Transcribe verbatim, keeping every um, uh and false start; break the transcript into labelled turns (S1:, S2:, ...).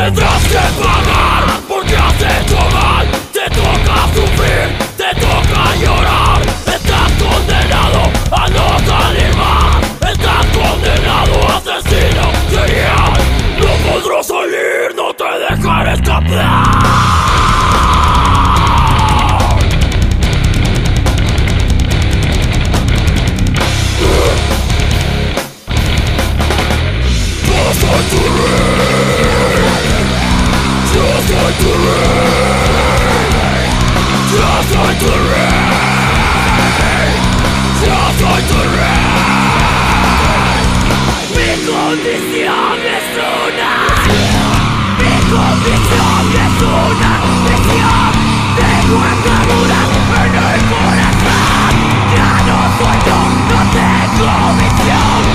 S1: Tendrás que pagar porque has hecho mal. Te toca sufrir, te toca llorar. Estás condenado a no salir más. Estás condenado a asesino serial. No podrás salir, no te dejaré escapar. Just like the rain, just like the rain, just like the rain, just like the rain. Mi condición es una, mi condición es una prisión. Tengo ataduras en el corazón. Ya no soy yo, no tengo visión.